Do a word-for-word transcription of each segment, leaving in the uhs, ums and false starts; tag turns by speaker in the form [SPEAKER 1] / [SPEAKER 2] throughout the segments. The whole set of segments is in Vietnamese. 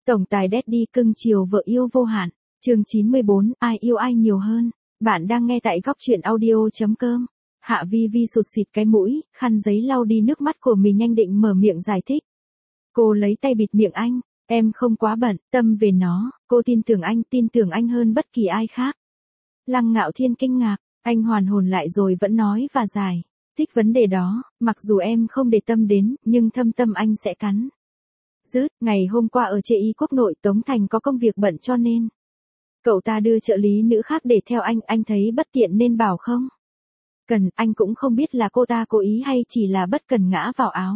[SPEAKER 1] Tổng tài Daddy cưng chiều vợ yêu vô hạn. Chương chín mươi bốn, ai yêu ai nhiều hơn. Bạn đang nghe tại góc truyện audio chấm com. Hạ Vi Vi sụt sịt cái mũi, khăn giấy lau đi nước mắt của mình, nhanh định mở miệng giải thích. Cô lấy tay bịt miệng anh, em không quá bận, tâm về nó, cô tin tưởng anh, tin tưởng anh hơn bất kỳ ai khác. Lăng Ngạo Thiên kinh ngạc, anh hoàn hồn lại rồi vẫn nói và giải thích vấn đề đó, mặc dù em không để tâm đến, nhưng thâm tâm anh sẽ cắn. Dứt, ngày hôm qua ở Chê Y Quốc nội Tống Thành có công việc bận cho nên cậu ta đưa trợ lý nữ khác để theo anh, anh thấy bất tiện nên bảo không cần, anh cũng không biết là cô ta cố ý hay chỉ là bất cần ngã vào áo.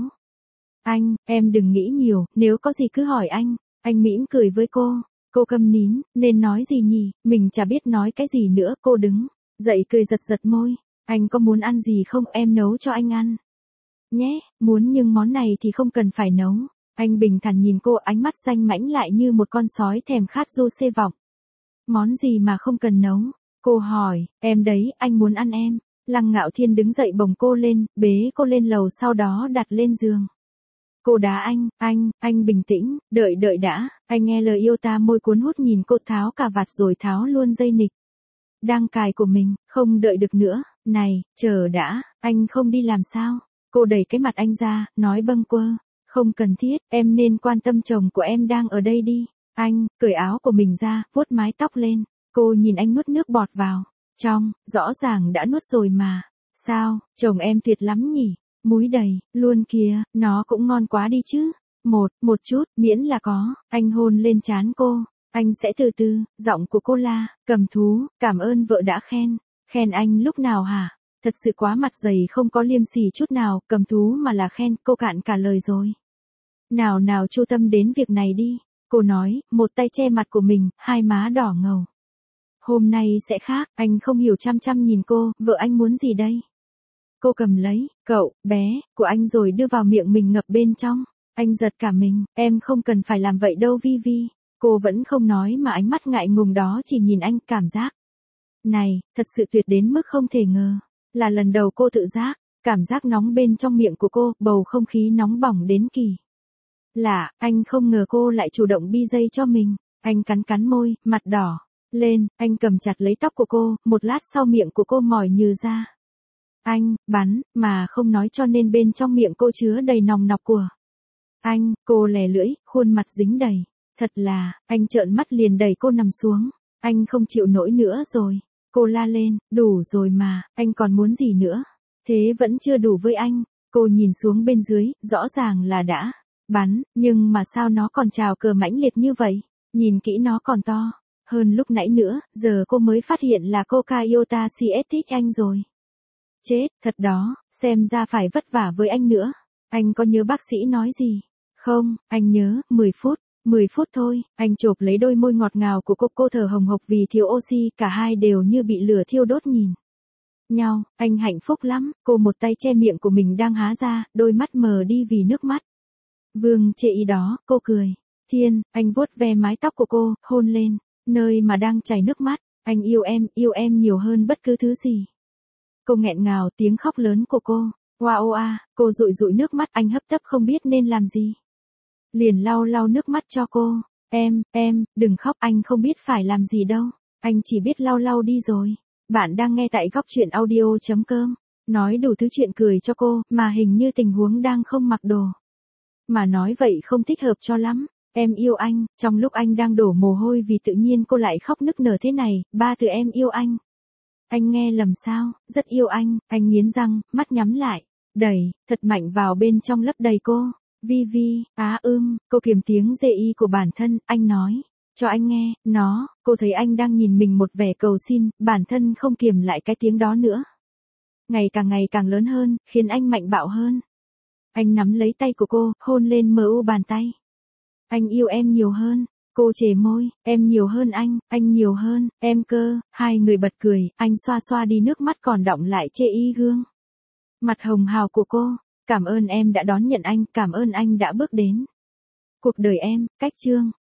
[SPEAKER 1] Anh, em đừng nghĩ nhiều, nếu có gì cứ hỏi anh. Anh mỉm cười với cô, cô câm nín, nên nói gì nhỉ, mình chả biết nói cái gì nữa. Cô đứng dậy cười giật giật môi, anh có muốn ăn gì không, em nấu cho anh ăn. Nhé, muốn, nhưng món này thì không cần phải nấu. Anh bình thản nhìn cô, ánh mắt danh mãnh lại như một con sói thèm khát du xê vọng. Món gì mà không cần nấu? Cô hỏi, em đấy, anh muốn ăn em. Lăng Ngạo Thiên đứng dậy bồng cô lên, bế cô lên lầu, sau đó đặt lên giường. Cô đá anh, anh, anh bình tĩnh, đợi đợi đã. Anh nghe lời yêu ta, môi cuốn hút nhìn cô tháo cà vạt rồi tháo luôn dây nịt đang cài của mình, không đợi được nữa. Này, chờ đã, anh không đi làm sao? Cô đẩy cái mặt anh ra, nói bâng quơ. Không cần thiết, em nên quan tâm chồng của em đang ở đây đi. Anh, cởi áo của mình ra, vuốt mái tóc lên. Cô nhìn anh nuốt nước bọt vào trong, rõ ràng đã nuốt rồi mà. Sao, chồng em tuyệt lắm nhỉ? Múi đầy, luôn kìa, nó cũng ngon quá đi chứ. Một, một chút, miễn là có. Anh hôn lên trán cô. Anh sẽ từ từ, giọng của cô la, cầm thú, cảm ơn vợ đã khen. Khen anh lúc nào hả? Thật sự quá mặt dày, không có liêm sỉ chút nào, cầm thú mà là khen, cô cạn cả lời rồi. Nào nào, chu tâm đến việc này đi. Cô nói, một tay che mặt của mình, hai má đỏ ngầu. Hôm nay sẽ khác, anh không hiểu, chăm chăm nhìn cô, vợ anh muốn gì đây? Cô cầm lấy, cậu, bé, của anh rồi đưa vào miệng mình ngập bên trong. Anh giật cả mình, em không cần phải làm vậy đâu Vi Vi. Cô vẫn không nói mà ánh mắt ngại ngùng đó chỉ nhìn anh, cảm giác này, thật sự tuyệt đến mức không thể ngờ. Là lần đầu cô tự giác, cảm giác nóng bên trong miệng của cô, bầu không khí nóng bỏng đến kỳ lạ, anh không ngờ cô lại chủ động bi dây cho mình. Anh cắn cắn môi, mặt đỏ lên, anh cầm chặt lấy tóc của cô, một lát sau miệng của cô mỏi nhừ ra. Anh, bắn, mà không nói cho nên bên trong miệng cô chứa đầy nòng nọc của anh. Cô lè lưỡi, khuôn mặt dính đầy. Thật là, anh trợn mắt liền đẩy cô nằm xuống. Anh không chịu nổi nữa rồi. Cô la lên, đủ rồi mà, anh còn muốn gì nữa? Thế vẫn chưa đủ với anh. Cô nhìn xuống bên dưới, rõ ràng là đã bắn, nhưng mà sao nó còn trào cờ mãnh liệt như vậy? Nhìn kỹ nó còn to hơn lúc nãy nữa, giờ cô mới phát hiện là Coca Iota xê ét thích anh rồi. Chết, thật đó, xem ra phải vất vả với anh nữa. Anh có nhớ bác sĩ nói gì? Không, anh nhớ, mười phút, mười phút thôi. Anh chộp lấy đôi môi ngọt ngào của cô, cô thở hồng hộc vì thiếu oxy, cả hai đều như bị lửa thiêu đốt nhìn nhau. Anh hạnh phúc lắm, cô một tay che miệng của mình đang há ra, đôi mắt mờ đi vì nước mắt. Vương Chê Y đó, cô cười. Thiên, anh vuốt ve mái tóc của cô, hôn lên nơi mà đang chảy nước mắt. Anh yêu em, yêu em nhiều hơn bất cứ thứ gì. Cô nghẹn ngào, tiếng khóc lớn của cô. Wow a, cô dụi dụi nước mắt, anh hấp tấp không biết nên làm gì. Liền lau lau nước mắt cho cô. Em, em, đừng khóc, anh không biết phải làm gì đâu. Anh chỉ biết lau lau đi rồi. Bạn đang nghe tại góc truyện audio chấm com. Nói đủ thứ chuyện cười cho cô, mà hình như tình huống đang không mặc đồ. Mà nói vậy không thích hợp cho lắm. Em yêu anh, trong lúc anh đang đổ mồ hôi vì tự nhiên cô lại khóc nức nở thế này, ba từ em yêu anh. Anh nghe lầm sao, rất yêu anh, anh nghiến răng, mắt nhắm lại, đẩy, thật mạnh vào bên trong lấp đầy cô. Vi Vi, á ưm, cô kiềm tiếng dê y của bản thân, anh nói, cho anh nghe, nó, cô thấy anh đang nhìn mình một vẻ cầu xin, bản thân không kiềm lại cái tiếng đó nữa. Ngày càng ngày càng lớn hơn, khiến anh mạnh bạo hơn. Anh nắm lấy tay của cô, hôn lên mờ u bàn tay. Anh yêu em nhiều hơn. Cô chề môi, em nhiều hơn anh, anh nhiều hơn, em cơ. Hai người bật cười, anh xoa xoa đi nước mắt còn đọng lại Chê Y gương mặt hồng hào của cô. Cảm ơn em đã đón nhận anh, cảm ơn anh đã bước đến cuộc đời em. Cách chương